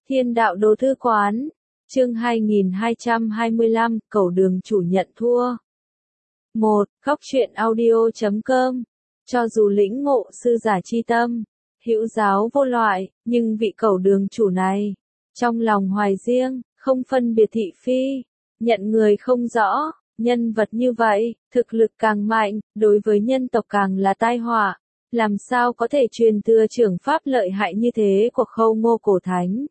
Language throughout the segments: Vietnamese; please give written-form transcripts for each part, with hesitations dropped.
Thiên đạo đồ thư quán, chương 2225, cầu đường chủ nhận thua. 1. Góc truyện audio.com. Cho dù lĩnh ngộ sư giả chi tâm, hữu giáo vô loại, nhưng vị cầu đường chủ này, trong lòng hoài riêng, không phân biệt thị phi, nhận người không rõ, nhân vật như vậy, thực lực càng mạnh, đối với nhân tộc càng là tai họa, làm sao có thể truyền thừa trưởng pháp lợi hại như thế của Khâu Ngô cổ thánh.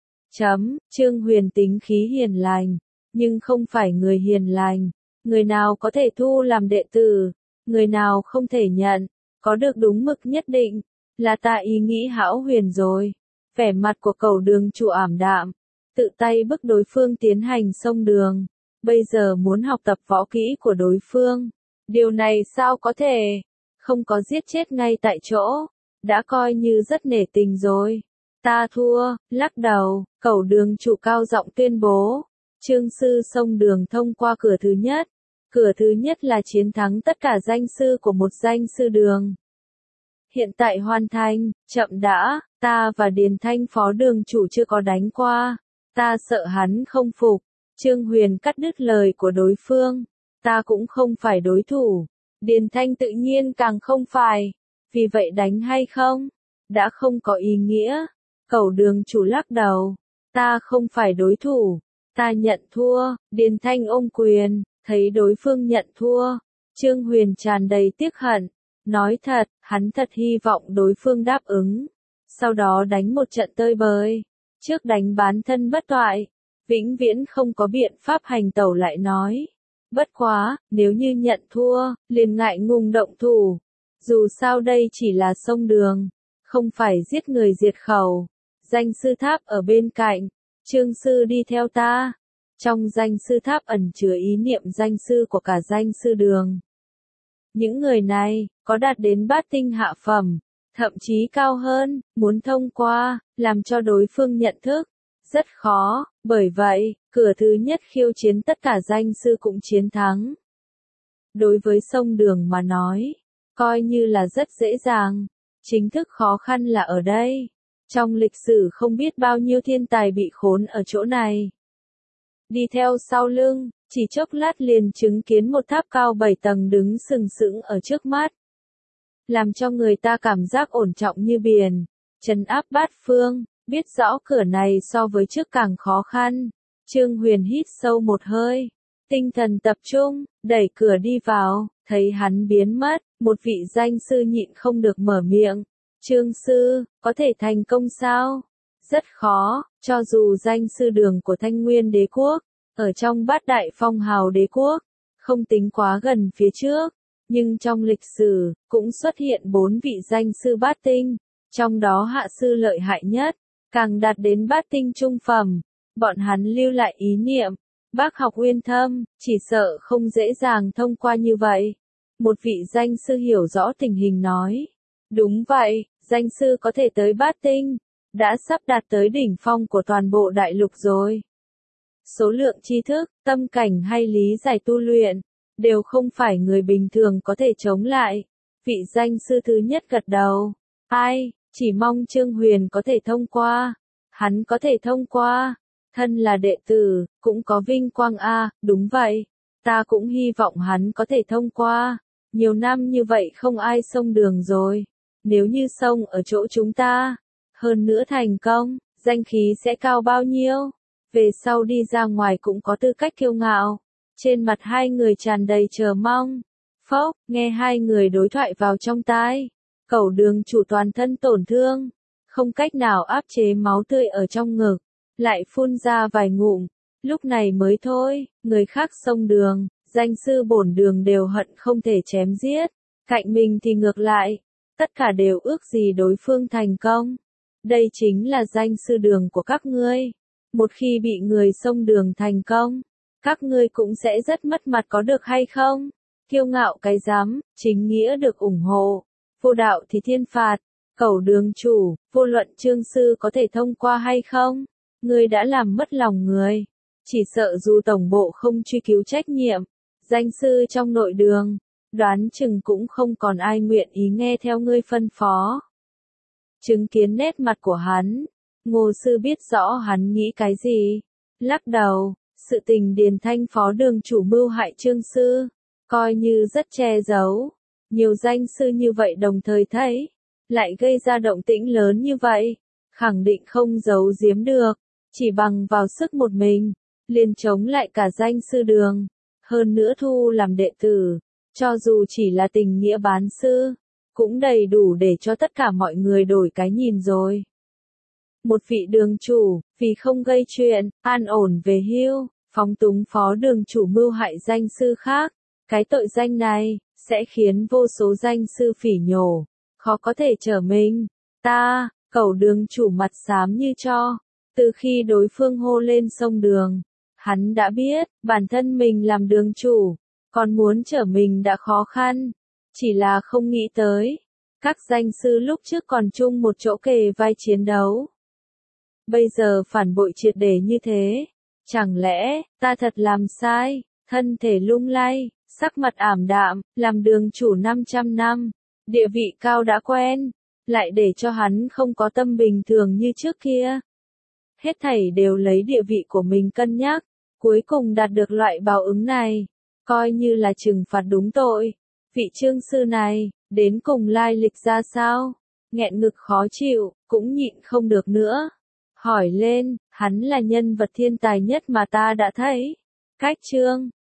Trương Huyền tính khí hiền lành, nhưng không phải người hiền lành, người nào có thể thu làm đệ tử, người nào không thể nhận, có được đúng mực nhất định, là ta ý nghĩ hão huyền rồi. Vẻ mặt của cầu đường chủ ảm đạm, tự tay bức đối phương tiến hành xông đường, bây giờ muốn học tập võ kỹ của đối phương, điều này sao có thể, không có giết chết ngay tại chỗ, đã coi như rất nể tình rồi. Ta thua, lắc đầu, cầu đường chủ cao giọng tuyên bố. Trương sư xông đường thông qua cửa thứ nhất. Cửa thứ nhất là chiến thắng tất cả danh sư của một danh sư đường. Hiện tại hoàn thành, chậm đã, ta và Điền Thanh phó đường chủ chưa có đánh qua. Ta sợ hắn không phục. Trương Huyền cắt đứt lời của đối phương. Ta cũng không phải đối thủ. Điền Thanh tự nhiên càng không phải. Vì vậy đánh hay không? Đã không có ý nghĩa. Cầu đường chủ lắc đầu. Ta không phải đối thủ. Ta nhận thua. Điền Thanh ôm quyền, thấy đối phương nhận thua. Trương Huyền tràn đầy tiếc hận. Nói thật, hắn thật hy vọng đối phương đáp ứng. Sau đó đánh một trận tơi bời. Trước đánh bán thân bất toại. Vĩnh viễn không có biện pháp hành tẩu lại nói. Bất quá, nếu như nhận thua, liền ngại ngùng động thủ. Dù sao đây chỉ là sông đường. Không phải giết người diệt khẩu. Danh sư tháp ở bên cạnh, Trương sư đi theo ta. Trong danh sư tháp ẩn chứa ý niệm danh sư của cả danh sư đường. Những người này, có đạt đến bát tinh hạ phẩm, thậm chí cao hơn, muốn thông qua, làm cho đối phương nhận thức, rất khó, bởi vậy, cửa thứ nhất khiêu chiến tất cả danh sư cũng chiến thắng. Đối với sông đường mà nói, coi như là rất dễ dàng, chính thức khó khăn là ở đây. Trong lịch sử không biết bao nhiêu thiên tài bị khốn ở chỗ này. Đi theo sau lưng, chỉ chốc lát liền chứng kiến một tháp cao 7 tầng đứng sừng sững ở trước mắt. Làm cho người ta cảm giác ổn trọng như biển, trấn áp bát phương, biết rõ cửa này so với trước càng khó khăn. Trương Huyền hít sâu một hơi, tinh thần tập trung, đẩy cửa đi vào, thấy hắn biến mất, một vị danh sư nhịn không được mở miệng. Trương sư, có thể thành công sao? Rất khó, cho dù danh sư đường của Thanh Nguyên đế quốc, ở trong bát đại phong hào đế quốc, không tính quá gần phía trước, nhưng trong lịch sử, cũng xuất hiện 4 vị danh sư bát tinh, trong đó hạ sư lợi hại nhất, càng đạt đến bát tinh trung phẩm, bọn hắn lưu lại ý niệm, bác học uyên thâm, chỉ sợ không dễ dàng thông qua như vậy. Một vị danh sư hiểu rõ tình hình nói. Đúng vậy, danh sư có thể tới bát tinh, đã sắp đạt tới đỉnh phong của toàn bộ đại lục rồi. Số lượng tri thức, tâm cảnh hay lý giải tu luyện, đều không phải người bình thường có thể chống lại. Vị danh sư thứ nhất gật đầu. Ai, chỉ mong Trương Huyền có thể thông qua. Hắn có thể thông qua. Thân là đệ tử, cũng có vinh quang a, đúng vậy. Ta cũng hy vọng hắn có thể thông qua. Nhiều năm như vậy không ai xông đường rồi. Nếu như xông ở chỗ chúng ta, hơn nữa thành công, danh khí sẽ cao bao nhiêu? Về sau đi ra ngoài cũng có tư cách kiêu ngạo. Trên mặt hai người tràn đầy chờ mong. Phốc, nghe hai người đối thoại vào trong tai. Cầu đường chủ toàn thân tổn thương, không cách nào áp chế máu tươi ở trong ngực, lại phun ra vài ngụm. Lúc này mới thôi, người khác xông đường, danh sư bổn đường đều hận không thể chém giết. Cạnh mình thì ngược lại, tất cả đều ước gì đối phương thành công. Đây chính là danh sư đường của các ngươi. Một khi bị người xông đường thành công, các ngươi cũng sẽ rất mất mặt có được hay không? Kiêu ngạo cái rắm, chính nghĩa được ủng hộ. Vô đạo thì thiên phạt. Cầu đường chủ, vô luận Trương sư có thể thông qua hay không, ngươi đã làm mất lòng người. Chỉ sợ dù tổng bộ không truy cứu trách nhiệm, danh sư trong nội đường, đoán chừng cũng không còn ai nguyện ý nghe theo ngươi phân phó. Chứng kiến nét mặt của hắn, Ngô sư biết rõ hắn nghĩ cái gì. Lắc đầu, sự tình Điền Thanh phó đường chủ mưu hại Trương sư, coi như rất che giấu. Nhiều danh sư như vậy đồng thời thấy, lại gây ra động tĩnh lớn như vậy, khẳng định không giấu giếm được, chỉ bằng vào sức một mình, liền chống lại cả danh sư đường, hơn nữa thu làm đệ tử, cho dù chỉ là tình nghĩa bán sư, cũng đầy đủ để cho tất cả mọi người đổi cái nhìn rồi. Một vị đường chủ, vì không gây chuyện, an ổn về hưu, phóng túng phó đường chủ mưu hại danh sư khác, cái tội danh này, sẽ khiến vô số danh sư phỉ nhổ, khó có thể trở mình. Ta, cẩu đường chủ mặt xám như tro, từ khi đối phương hô lên sông đường, hắn đã biết, bản thân mình làm đường chủ, còn muốn trở mình đã khó khăn, chỉ là không nghĩ tới. Các danh sư lúc trước còn chung một chỗ kề vai chiến đấu. Bây giờ phản bội triệt để như thế, chẳng lẽ, ta thật làm sai, thân thể lung lay, sắc mặt ảm đạm, làm đường chủ 500 năm, địa vị cao đã quen, lại để cho hắn không có tâm bình thường như trước kia. Hết thảy đều lấy địa vị của mình cân nhắc, cuối cùng đạt được loại báo ứng này, coi như là trừng phạt đúng tội. Vị Trương sư này, đến cùng lai lịch ra sao? Nghẹn ngực khó chịu, cũng nhịn không được nữa. Hỏi lên, hắn là nhân vật thiên tài nhất mà ta đã thấy. Cách Trương